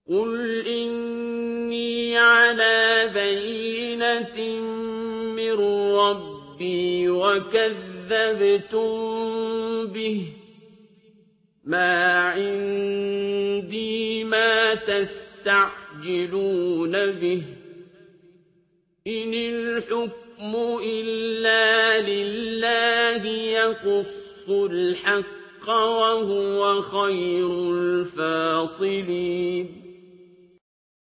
قُلْ إِنِّي عَلَىٰ بَيِّنَةٍ مِّن رَّبِّي وَكَذَّبْتُم بِهِ ۚ مَا عِندِي مَا تَسْتَعْجِلُونَ بِهِ ۚ إِنِ الْحُكْمُ إِلَّا لِلَّهِ يَقُصُّ الْحَقَّ ۖ وَهُوَ خَيْرُ الْفَاصِلِينَ